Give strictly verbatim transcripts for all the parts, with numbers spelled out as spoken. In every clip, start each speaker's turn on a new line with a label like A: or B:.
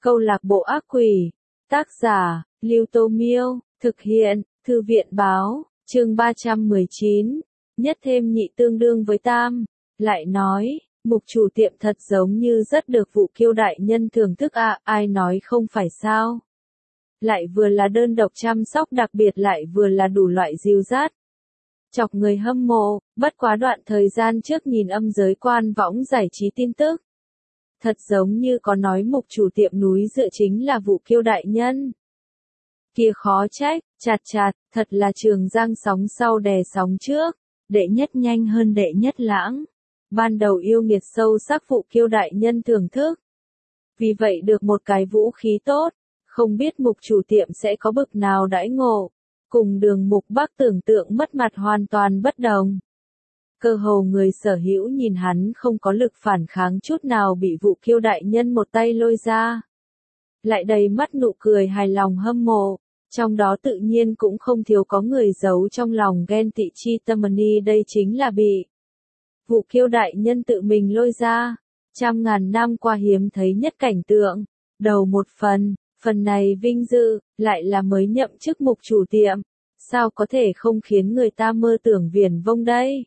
A: Câu lạc bộ ác quỷ. Tác giả, Lưu Tô Miêu, thực hiện, Thư viện Báo, chương ba trăm mười chín. Nhất thêm nhị tương đương với tam. Lại nói, mục chủ tiệm thật giống như rất được Vũ Kiêu đại nhân thưởng thức à, ai nói không phải sao. Lại vừa là đơn độc chăm sóc đặc biệt lại vừa là đủ loại dìu dắt. Chọc người hâm mộ, bất quá đoạn thời gian trước nhìn âm giới quan võng giải trí tin tức. Thật giống như có nói mục chủ tiệm núi dựa chính là Vũ Kiêu đại nhân. Kia khó trách, chặt chặt, thật là Trường Giang sóng sau đè sóng trước, đệ nhất nhanh hơn đệ nhất lãng. Ban đầu yêu nghiệt sâu sắc Vũ Kiêu đại nhân thưởng thức. Vì vậy được một cái vũ khí tốt, không biết mục chủ tiệm sẽ có bực nào đãi ngộ. Cùng Đường Mục Bắc tưởng tượng mất mặt hoàn toàn bất đồng. Cơ hồ người sở hữu nhìn hắn không có lực phản kháng chút nào bị Vũ Kiêu đại nhân một tay lôi ra. Lại đầy mắt nụ cười hài lòng hâm mộ, trong đó tự nhiên cũng không thiếu có người giấu trong lòng ghen tị chi tâm ni, đây chính là bị Vũ Kiêu đại nhân tự mình lôi ra. Trăm ngàn năm qua hiếm thấy nhất cảnh tượng, đầu một phần, phần này vinh dự, lại là mới nhậm chức mục chủ tiệm, sao có thể không khiến người ta mơ tưởng viển vông đây?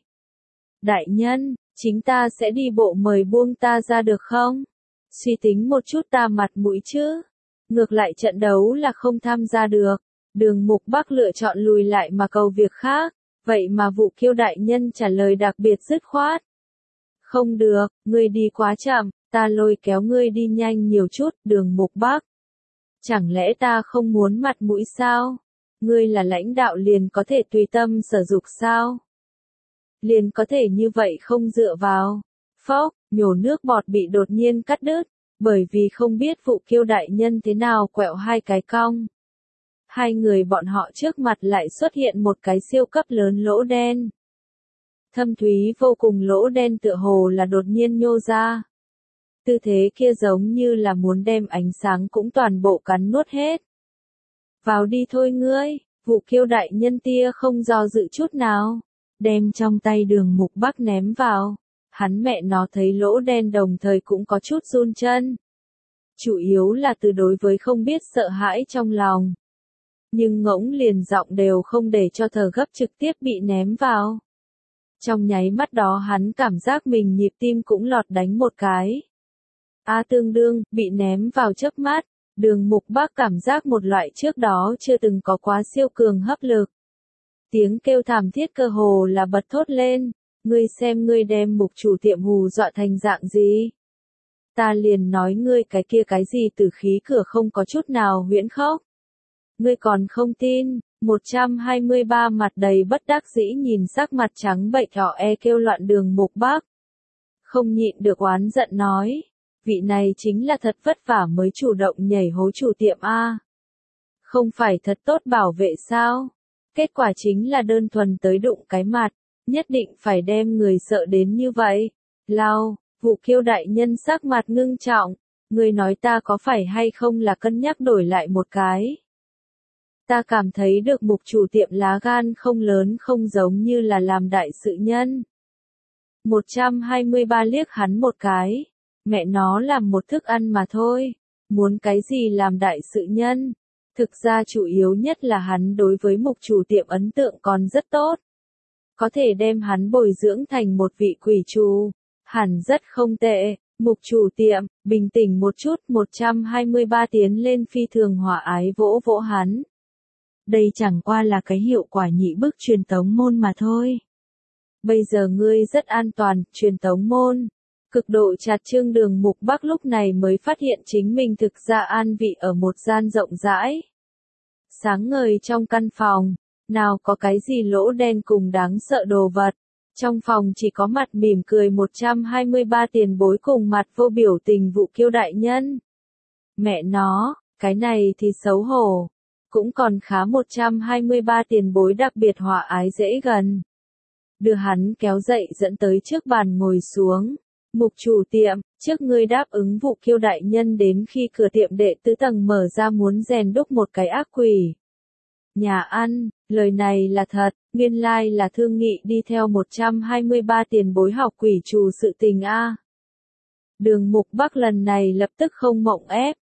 A: Đại nhân, chính ta sẽ đi bộ mời buông ta ra được không? Suy tính một chút ta mặt mũi chứ. Ngược lại trận đấu là không tham gia được. Đường Mục Bắc lựa chọn lùi lại mà cầu việc khác. Vậy mà Vũ Kiêu đại nhân trả lời đặc biệt dứt khoát. Không được, ngươi đi quá chậm, ta lôi kéo ngươi đi nhanh nhiều chút, Đường Mục Bắc. Chẳng lẽ ta không muốn mặt mũi sao? Ngươi là lãnh đạo liền có thể tùy tâm sở dục sao? Liền có thể như vậy không dựa vào. Phốc, nhổ nước bọt bị đột nhiên cắt đứt, bởi vì không biết Vũ Kiêu đại nhân thế nào quẹo hai cái cong. Hai người bọn họ trước mặt lại xuất hiện một cái siêu cấp lớn lỗ đen. Thâm thúy vô cùng lỗ đen tựa hồ là đột nhiên nhô ra. Tư thế kia giống như là muốn đem ánh sáng cũng toàn bộ cắn nuốt hết. Vào đi thôi ngươi, Vũ Kiêu đại nhân tia không do dự chút nào. Đem trong tay Đường Mục Bắc ném vào. Hắn mẹ nó thấy lỗ đen đồng thời cũng có chút run chân. Chủ yếu là từ đối với không biết sợ hãi trong lòng. Nhưng ngỗng liền giọng đều không để cho thở gấp trực tiếp bị ném vào. Trong nháy mắt đó hắn cảm giác mình nhịp tim cũng lọt đánh một cái. A tương đương, bị ném vào chớp mắt, Đường Mục Bắc cảm giác một loại trước đó chưa từng có quá siêu cường hấp lực. Tiếng kêu thảm thiết cơ hồ là bật thốt lên, ngươi xem ngươi đem mục chủ tiệm hù dọa thành dạng gì. Ta liền nói ngươi cái kia cái gì tử khí cửa không có chút nào huyễn khốc. Ngươi còn không tin, một trăm hai mươi ba mặt đầy bất đắc dĩ nhìn sắc mặt trắng bệch họ e kêu loạn Đường Mục Bắc. Không nhịn được oán giận nói, vị này chính là thật vất vả mới chủ động nhảy hố chủ tiệm A. Không phải thật tốt bảo vệ sao? Kết quả chính là đơn thuần tới đụng cái mặt, nhất định phải đem người sợ đến như vậy. Lao, Vũ Kiêu đại nhân sắc mặt ngưng trọng, người nói ta có phải hay không là cân nhắc đổi lại một cái. Ta cảm thấy được mục chủ tiệm lá gan không lớn không giống như là làm đại sự nhân. một trăm hai mươi ba liếc hắn một cái, mẹ nó làm một thức ăn mà thôi, muốn cái gì làm đại sự nhân. Thực ra chủ yếu nhất là hắn đối với mục chủ tiệm ấn tượng còn rất tốt. Có thể đem hắn bồi dưỡng thành một vị quỷ chủ, hẳn rất không tệ. Mục chủ tiệm, bình tĩnh một chút, một trăm hai mươi ba tiến lên phi thường hòa ái vỗ vỗ hắn. Đây chẳng qua là cái hiệu quả nhị bức truyền tống môn mà thôi. Bây giờ ngươi rất an toàn, truyền tống môn. Cực độ chặt chưng Đường Mục Bắc lúc này mới phát hiện chính mình thực ra an vị ở một gian rộng rãi. Sáng ngời trong căn phòng, nào có cái gì lỗ đen cùng đáng sợ đồ vật. Trong phòng chỉ có mặt mỉm cười một trăm hai mươi ba tiền bối cùng mặt vô biểu tình Vũ Kiêu đại nhân. Mẹ nó, cái này thì xấu hổ. Cũng còn khá một trăm hai mươi ba tiền bối đặc biệt hòa ái dễ gần. Đưa hắn kéo dậy dẫn tới trước bàn ngồi xuống. Mục chủ tiệm, trước ngươi đáp ứng Vũ Kiêu đại nhân đến khi cửa tiệm đệ tứ tầng mở ra muốn rèn đúc một cái ác quỷ. Nhà ăn, lời này là thật, nguyên lai là thương nghị đi theo một trăm hai mươi ba tiền bối học quỷ trù sự tình a. Đường Mục Bắc lần này lập tức không mộng ép,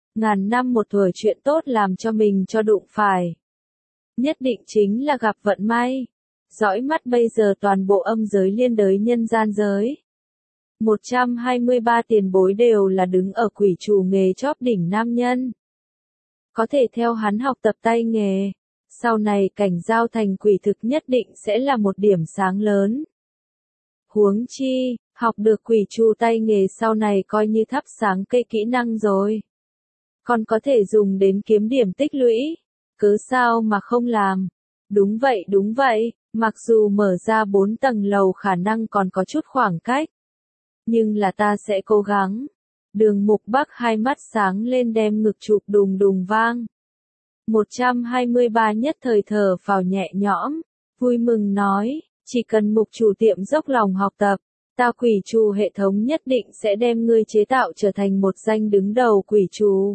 A: ngàn năm một thủa chuyện tốt làm cho mình cho đụng phải. Nhất định chính là gặp vận may. Dõi mắt bây giờ toàn bộ âm giới liên đới nhân gian giới. một trăm hai mươi ba tiền bối đều là đứng ở quỷ trù nghề chóp đỉnh nam nhân. Có thể theo hắn học tập tay nghề. Sau này cảnh giao thành quỷ thực nhất định sẽ là một điểm sáng lớn. Huống chi, học được quỷ trù tay nghề sau này coi như thắp sáng cây kỹ năng rồi. Còn có thể dùng đến kiếm điểm tích lũy. Cớ sao mà không làm? Đúng vậy đúng vậy, mặc dù mở ra bốn tầng lầu khả năng còn có chút khoảng cách. Nhưng là ta sẽ cố gắng. Đường Mục Bắc hai mắt sáng lên đem ngực chụp đùng đùng vang. một trăm hai mươi ba nhất thời thở phào nhẹ nhõm, vui mừng nói, chỉ cần Mục chủ tiệm dốc lòng học tập, ta quỷ trù hệ thống nhất định sẽ đem ngươi chế tạo trở thành một danh đứng đầu quỷ trù.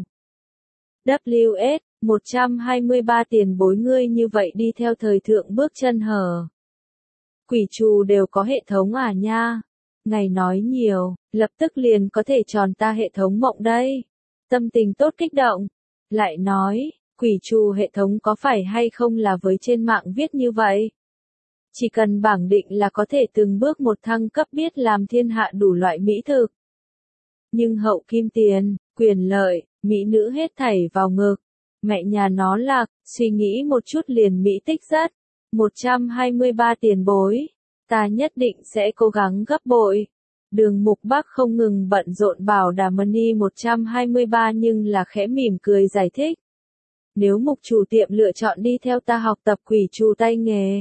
A: W S, một trăm hai mươi ba tiền bối ngươi như vậy đi theo thời thượng bước chân hở. Quỷ trù đều có hệ thống à nha. Ngài nói nhiều, lập tức liền có thể tròn ta hệ thống mộng đây. Tâm tình tốt kích động. Lại nói, quỷ trù hệ thống có phải hay không là với trên mạng viết như vậy? Chỉ cần bảng định là có thể từng bước một thăng cấp biết làm thiên hạ đủ loại mỹ thực. Nhưng hậu kim tiền, quyền lợi, mỹ nữ hết thảy vào ngực. Mẹ nhà nó lạc, suy nghĩ một chút liền mỹ tích rất. một trăm hai mươi ba tiền bối. Ta nhất định sẽ cố gắng gấp bội. Đường Mục Bắc không ngừng bận rộn bảo đảm money một trăm hai mươi ba nhưng là khẽ mỉm cười giải thích. Nếu Mục chủ tiệm lựa chọn đi theo ta học tập quỷ trù tay nghề.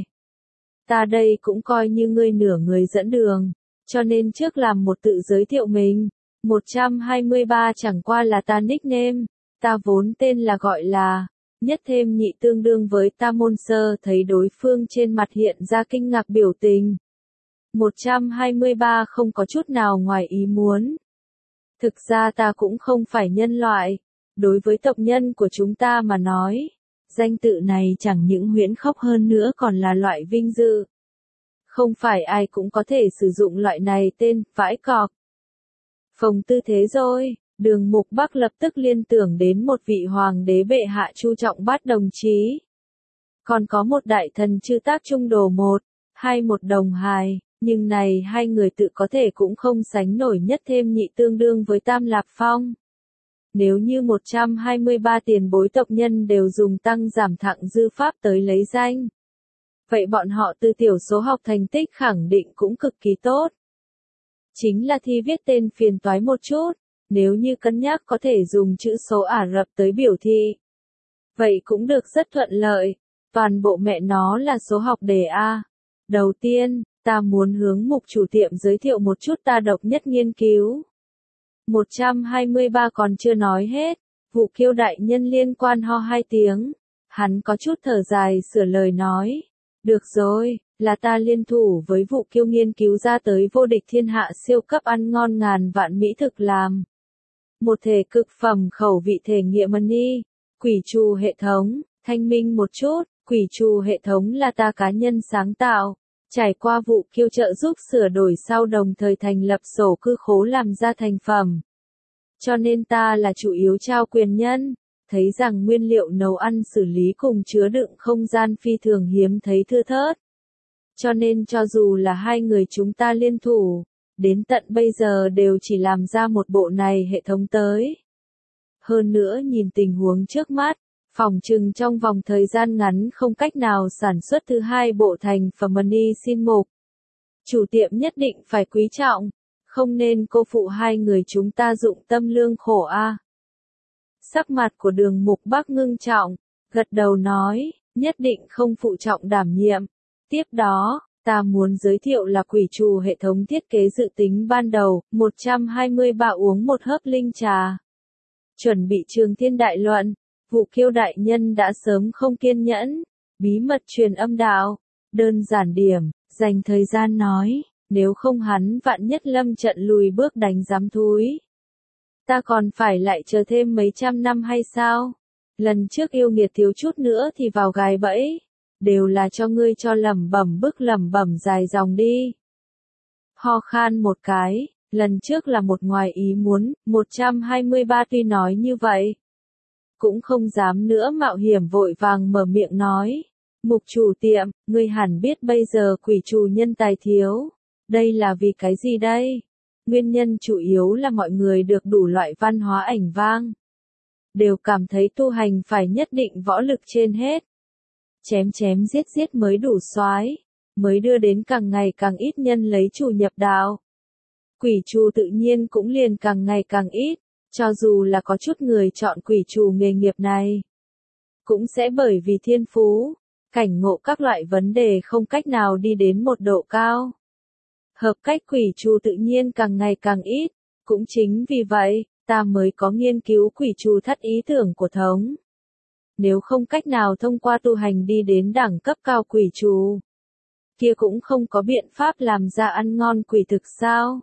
A: Ta đây cũng coi như ngươi nửa người dẫn đường. Cho nên trước làm một tự giới thiệu mình. một trăm hai mươi ba chẳng qua là ta nickname. Ta vốn tên là gọi là. Nhất thêm nhị tương đương với ta môn sơ thấy đối phương trên mặt hiện ra kinh ngạc biểu tình. một trăm hai mươi ba không có chút nào ngoài ý muốn. Thực ra ta cũng không phải nhân loại. Đối với tộc nhân của chúng ta mà nói, danh tự này chẳng những huyễn khốc hơn nữa còn là loại vinh dự. Không phải ai cũng có thể sử dụng loại này tên, vãi cọc. Phồng tư thế rồi. Đường Mục Bắc lập tức liên tưởng đến một vị hoàng đế bệ hạ Chu Trọng Bát đồng chí. Còn có một đại thần chư tác trung đồ một, hai một đồng hài, nhưng này hai người tự có thể cũng không sánh nổi nhất thêm nhị tương đương với Tam Lạp Phong. Nếu như một trăm hai mươi ba tiền bối tộc nhân đều dùng tăng giảm thặng dư pháp tới lấy danh. Vậy bọn họ từ tiểu số học thành tích khẳng định cũng cực kỳ tốt. Chính là thi viết tên phiền toái một chút. Nếu như cân nhắc có thể dùng chữ số Ả Rập tới biểu thị. Vậy cũng được rất thuận lợi. Toàn bộ mẹ nó là số học đề A. Đầu tiên, ta muốn hướng Mục chủ tiệm giới thiệu một chút ta độc nhất nghiên cứu. một trăm hai mươi ba còn chưa nói hết. Vụ Kiêu đại nhân liên quan ho hai tiếng. Hắn có chút thở dài sửa lời nói. Được rồi, là ta liên thủ với Vụ Kiêu nghiên cứu ra tới vô địch thiên hạ siêu cấp ăn ngon ngàn vạn mỹ thực làm. Một thể cực phẩm khẩu vị thể nghiệm money, quỷ trù hệ thống, thanh minh một chút, quỷ trù hệ thống là ta cá nhân sáng tạo, trải qua Vụ Kiêu trợ giúp sửa đổi sau đồng thời thành lập sổ cư khố làm ra thành phẩm. Cho nên ta là chủ yếu trao quyền nhân, thấy rằng nguyên liệu nấu ăn xử lý cùng chứa đựng không gian phi thường hiếm thấy thưa thớt. Cho nên cho dù là hai người chúng ta liên thủ, đến tận bây giờ đều chỉ làm ra một bộ này hệ thống tới. Hơn nữa nhìn tình huống trước mắt, phòng trừng trong vòng thời gian ngắn không cách nào sản xuất thứ hai bộ thành phẩm money xin mục. Chủ tiệm nhất định phải quý trọng, không nên cô phụ hai người chúng ta dụng tâm lương khổ a. Sắc mặt của Đường Mục Bắc ngưng trọng, gật đầu nói, nhất định không phụ trọng đảm nhiệm. Tiếp đó, ta muốn giới thiệu là quỷ trù hệ thống thiết kế dự tính ban đầu, một trăm hai mươi ba uống một hớp linh trà. Chuẩn bị trường thiên đại luận, Vụ Kiêu đại nhân đã sớm không kiên nhẫn, bí mật truyền âm đạo, đơn giản điểm, dành thời gian nói, nếu không hắn vạn nhất lâm trận lùi bước đánh giám thúi. Ta còn phải lại chờ thêm mấy trăm năm hay sao? Lần trước yêu nghiệt thiếu chút nữa thì vào gài bẫy. Đều là cho ngươi cho lẩm bẩm bức lẩm bẩm dài dòng đi. Ho khan một cái, lần trước là một ngoài ý muốn, một trăm hai mươi ba tuy nói như vậy, cũng không dám nữa mạo hiểm vội vàng mở miệng nói. Mục chủ tiệm, ngươi hẳn biết bây giờ quỷ trù nhân tài thiếu. Đây là vì cái gì đây? Nguyên nhân chủ yếu là mọi người được đủ loại văn hóa ảnh vang. Đều cảm thấy tu hành phải nhất định võ lực trên hết. Chém chém giết giết mới đủ soái, mới đưa đến càng ngày càng ít nhân lấy chủ nhập đạo. Quỷ trù tự nhiên cũng liền càng ngày càng ít, cho dù là có chút người chọn quỷ trù nghề nghiệp này. Cũng sẽ bởi vì thiên phú, cảnh ngộ các loại vấn đề không cách nào đi đến một độ cao. Hợp cách quỷ trù tự nhiên càng ngày càng ít, cũng chính vì vậy, ta mới có nghiên cứu quỷ trù thất ý tưởng của thống. Nếu không cách nào thông qua tu hành đi đến đẳng cấp cao quỷ trù, kia cũng không có biện pháp làm ra ăn ngon quỷ thực sao?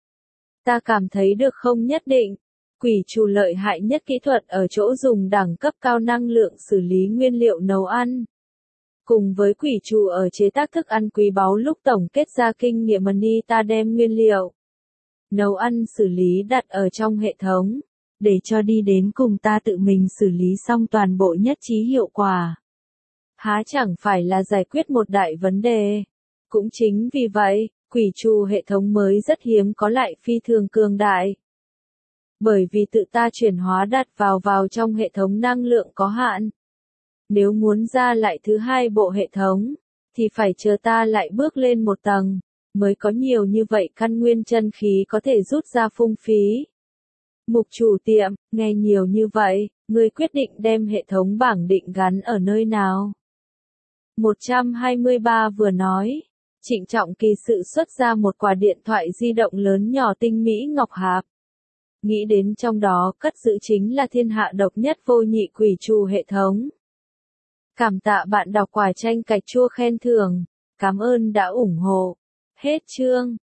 A: Ta cảm thấy được không nhất định, quỷ trù lợi hại nhất kỹ thuật ở chỗ dùng đẳng cấp cao năng lượng xử lý nguyên liệu nấu ăn. Cùng với quỷ trù ở chế tác thức ăn quý báu lúc tổng kết ra kinh nghiệm mani ta đem nguyên liệu nấu ăn xử lý đặt ở trong hệ thống, để cho đi đến cùng ta tự mình xử lý xong toàn bộ nhất trí hiệu quả. Há chẳng phải là giải quyết một đại vấn đề. Cũng chính vì vậy, quỷ trù hệ thống mới rất hiếm có lại phi thường cường đại. Bởi vì tự ta chuyển hóa đặt vào vào trong hệ thống năng lượng có hạn. Nếu muốn ra lại thứ hai bộ hệ thống, thì phải chờ ta lại bước lên một tầng, mới có nhiều như vậy căn nguyên chân khí có thể rút ra phung phí. Mục chủ tiệm, nghe nhiều như vậy, ngươi quyết định đem hệ thống bảng định gắn ở nơi nào? một trăm hai mươi ba vừa nói, trịnh trọng kỳ sự xuất ra một quả điện thoại di động lớn nhỏ tinh mỹ ngọc hạp. Nghĩ đến trong đó cất giữ chính là thiên hạ độc nhất vô nhị quỷ trù hệ thống. Cảm tạ bạn đọc quả tranh cạch chua khen thưởng, cảm ơn đã ủng hộ. Hết chương.